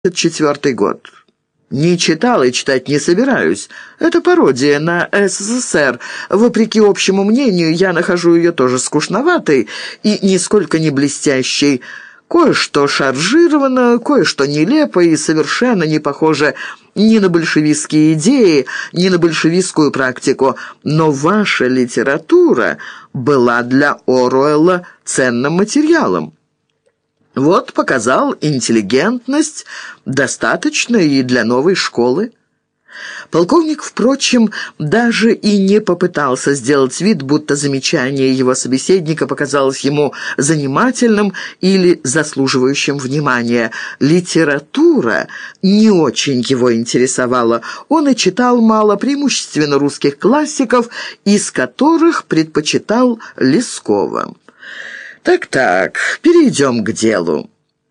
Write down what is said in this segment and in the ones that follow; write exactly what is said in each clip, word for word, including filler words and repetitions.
четвертый год. Не читал и читать не собираюсь. Это пародия на СССР. Вопреки общему мнению, я нахожу ее тоже скучноватой и нисколько не блестящей. Кое-что шаржировано, кое-что нелепо и совершенно не похоже ни на большевистские идеи, ни на большевистскую практику. Но ваша литература была для Оруэлла ценным материалом. Вот показал интеллигентность, достаточно и для новой школы. Полковник, впрочем, даже и не попытался сделать вид, будто замечание его собеседника показалось ему занимательным или заслуживающим внимания. Литература не очень его интересовала. Он и читал мало, преимущественно русских классиков, из которых предпочитал Лескова. «Так-так, перейдем к делу.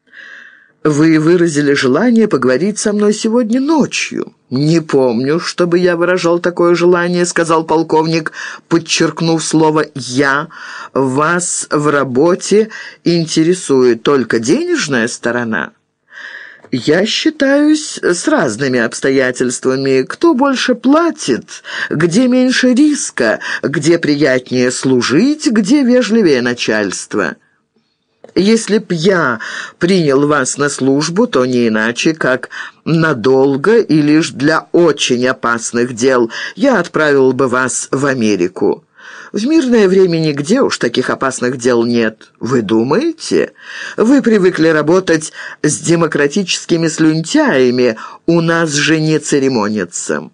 Вы выразили желание поговорить со мной сегодня ночью». «Не помню, чтобы я выражал такое желание», — сказал полковник, подчеркнув слово «я». «Вас в работе интересует только денежная сторона?» «Я считаюсь с разными обстоятельствами. Кто больше платит, где меньше риска, где приятнее служить, где вежливее начальство. Если б я принял вас на службу, то не иначе, как надолго и лишь для очень опасных дел я отправил бы вас в Америку. В мирное время нигде уж таких опасных дел нет. Вы думаете? Вы привыкли работать с демократическими слюнтяями, у нас же не церемонятся.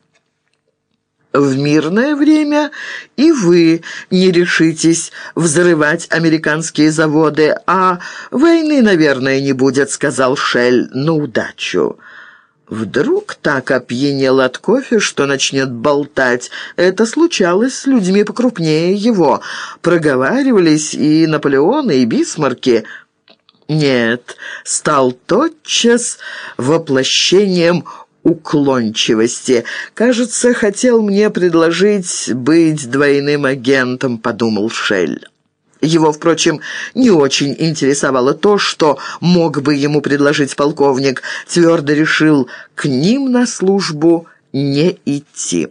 В мирное время и вы не решитесь взрывать американские заводы, а войны, наверное, не будет», — сказал Шель на удачу. Вдруг так опьянел от кофе, что начнет болтать. Это случалось с людьми покрупнее его. Проговаривались и Наполеоны, и Бисмарки. Нет, стал тотчас воплощением уклончивости. «Кажется, хотел мне предложить быть двойным агентом», — подумал Шель. Его, впрочем, не очень интересовало то, что мог бы ему предложить полковник. Твердо решил к ним на службу не идти.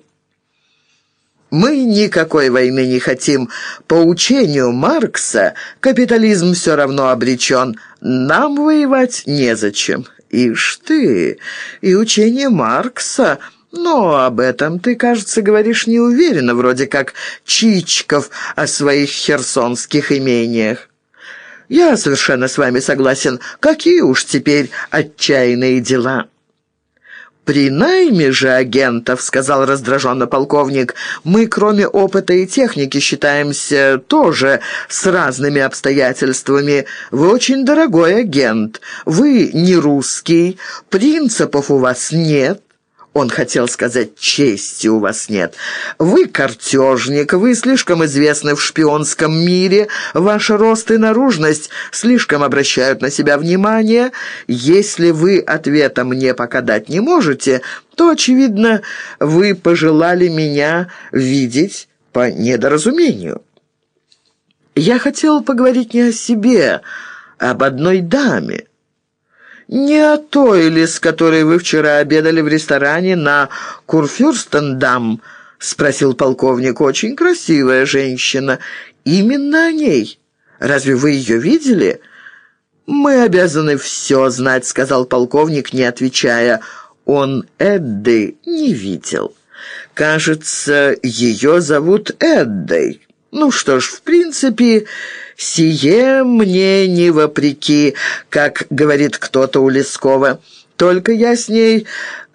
«Мы никакой войны не хотим. По учению Маркса капитализм все равно обречен. Нам воевать незачем». «Ишь ты, и учение Маркса, но об этом ты, кажется, говоришь неуверенно, вроде как Чичков о своих херсонских имениях». «Я совершенно с вами согласен. Какие уж теперь отчаянные дела». «При найме же агентов, — сказал раздраженно полковник, — мы, кроме опыта и техники, считаемся тоже с разными обстоятельствами. Вы очень дорогой агент, вы не русский, принципов у вас нет». Он хотел сказать, чести у вас нет. «Вы картежник, вы слишком известны в шпионском мире, ваш рост и наружность слишком обращают на себя внимание. Если вы ответа мне пока дать не можете, то, очевидно, вы пожелали меня видеть по недоразумению». «Я хотел поговорить не о себе, а об одной даме». «Не о той ли, с которой вы вчера обедали в ресторане на Курфюрстендам?» — спросил полковник. «Очень красивая женщина. Именно о ней. Разве вы ее видели?» «Мы обязаны все знать», — сказал полковник, не отвечая. Он Эдды не видел. «Кажется, ее зовут Эддой. Ну что ж, в принципе, сие мне не вопреки, как говорит кто-то у Лескова. Только я с ней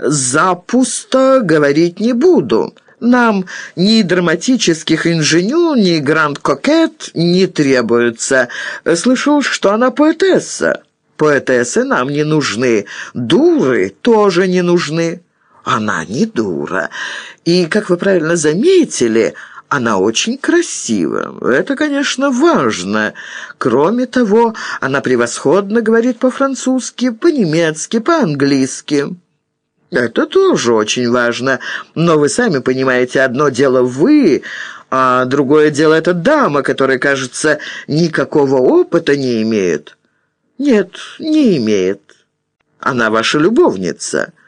запусто говорить не буду. Нам ни драматических инженю, ни гранд-кокет не требуется. Слышал, что она поэтесса. Поэтессы нам не нужны, дуры тоже не нужны. Она не дура. И, как вы правильно заметили, она очень красива. Это, конечно, важно. Кроме того, она превосходно говорит по-французски, по-немецки, по-английски. Это тоже очень важно. Но вы сами понимаете, одно дело вы, а другое дело эта дама, которая, кажется, никакого опыта не имеет. Нет, не имеет. Она ваша любовница».